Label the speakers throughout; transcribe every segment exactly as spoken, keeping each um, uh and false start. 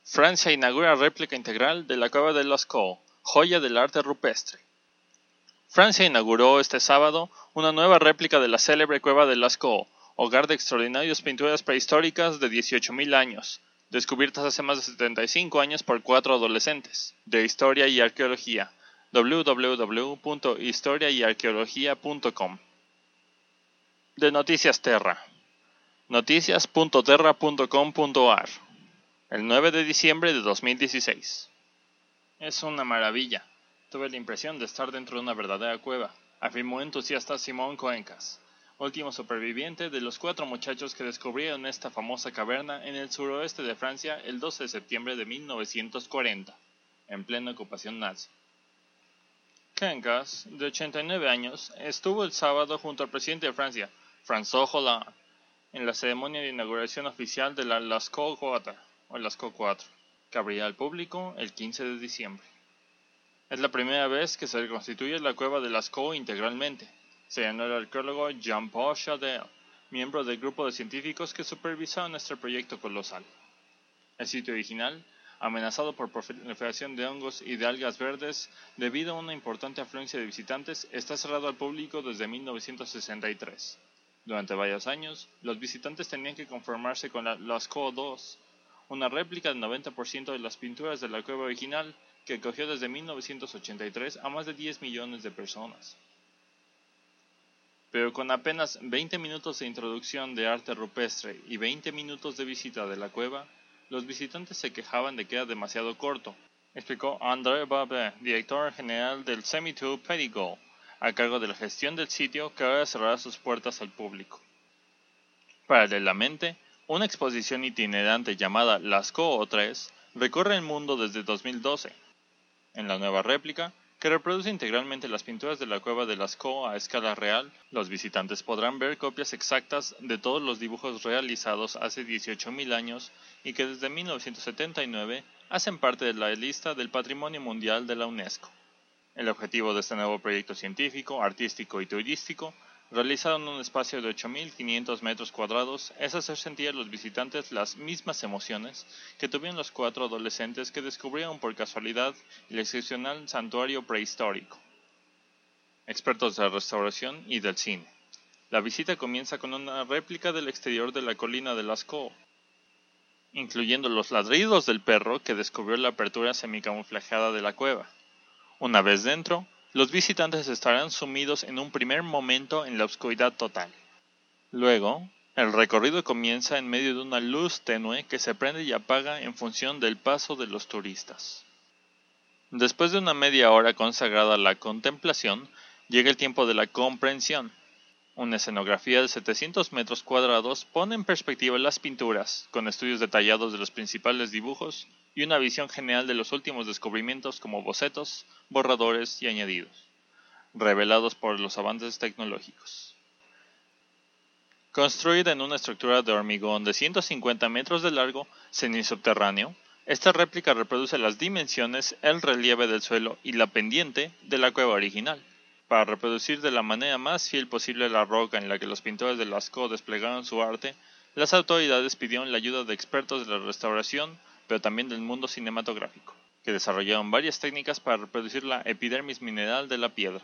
Speaker 1: Francia inaugura réplica integral de la Cueva de Lascaux, joya del arte rupestre. Francia inauguró este sábado una nueva réplica de la célebre Cueva de Lascaux, hogar de extraordinarias pinturas prehistóricas de dieciocho mil años, descubiertas hace más de setenta y cinco años por cuatro adolescentes, de Historia y Arqueología, w w w punto historia y arqueología punto com. De Noticias Terra, noticias punto terra punto com punto a r, el nueve de diciembre de dos mil dieciséis. Es una maravilla. Tuve la impresión de estar dentro de una verdadera cueva, afirmó entusiasta Simón Cuencas, último superviviente de los cuatro muchachos que descubrieron esta famosa caverna en el suroeste de Francia el doce de septiembre de mil novecientos cuarenta, en plena ocupación nazi. Cuencas, de ochenta y nueve años, estuvo el sábado junto al presidente de Francia, François Hollande, en la ceremonia de inauguración oficial de la Lascaux cuatro, o Lascaux cuatro, que abrirá al público el quince de diciembre. Es la primera vez que se reconstituye la cueva de Lascaux integralmente, señaló el arqueólogo Jean-Paul Chadel, miembro del grupo de científicos que supervisaron este proyecto colosal. El sitio original, amenazado por proliferación de hongos y de algas verdes debido a una importante afluencia de visitantes, está cerrado al público desde mil novecientos sesenta y tres. Durante varios años, los visitantes tenían que conformarse con la Lascaux dos, una réplica del noventa por ciento de las pinturas de la cueva original que acogió desde mil novecientos ochenta y tres a más de diez millones de personas. Pero con apenas veinte minutos de introducción de arte rupestre y veinte minutos de visita de la cueva, los visitantes se quejaban de que era demasiado corto, explicó André Babet, director general del Cemitour Périgord, a cargo de la gestión del sitio que ahora cerrará sus puertas al público. Paralelamente, una exposición itinerante llamada Lascaux tres recorre el mundo desde dos mil doce. En la nueva réplica, que reproduce integralmente las pinturas de la cueva de Lascaux a escala real, los visitantes podrán ver copias exactas de todos los dibujos realizados hace dieciocho mil años y que desde mil novecientos setenta y nueve hacen parte de la lista del Patrimonio Mundial de la UNESCO. El objetivo de este nuevo proyecto científico, artístico y turístico, realizado en un espacio de ocho mil quinientos metros cuadrados, es hacer sentir a los visitantes las mismas emociones que tuvieron los cuatro adolescentes que descubrieron por casualidad el excepcional santuario prehistórico. Expertos de la restauración y del cine. La visita comienza con una réplica del exterior de la colina de Lascaux, incluyendo los ladridos del perro que descubrió la apertura semicamuflajeada de la cueva. Una vez dentro, los visitantes estarán sumidos en un primer momento en la oscuridad total. Luego, el recorrido comienza en medio de una luz tenue que se prende y apaga en función del paso de los turistas. Después de una media hora consagrada a la contemplación, llega el tiempo de la comprensión. Una escenografía de setecientos metros cuadrados pone en perspectiva las pinturas, con estudios detallados de los principales dibujos y una visión general de los últimos descubrimientos como bocetos, borradores y añadidos, revelados por los avances tecnológicos. Construida en una estructura de hormigón de ciento cincuenta metros de largo, semisubterráneo, esta réplica reproduce las dimensiones, el relieve del suelo y la pendiente de la cueva original. Para reproducir de la manera más fiel posible la roca en la que los pintores de Lascaux desplegaron su arte, las autoridades pidieron la ayuda de expertos de la restauración, pero también del mundo cinematográfico, que desarrollaron varias técnicas para reproducir la epidermis mineral de la piedra.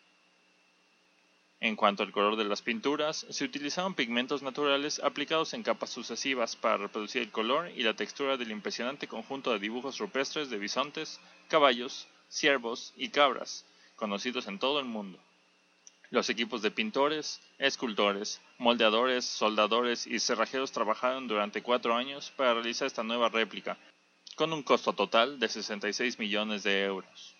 Speaker 1: En cuanto al color de las pinturas, se utilizaron pigmentos naturales aplicados en capas sucesivas para reproducir el color y la textura del impresionante conjunto de dibujos rupestres de bisontes, caballos, ciervos y cabras, conocidos en todo el mundo. Los equipos de pintores, escultores, moldeadores, soldadores y cerrajeros trabajaron durante cuatro años para realizar esta nueva réplica, con un costo total de sesenta y seis millones de euros.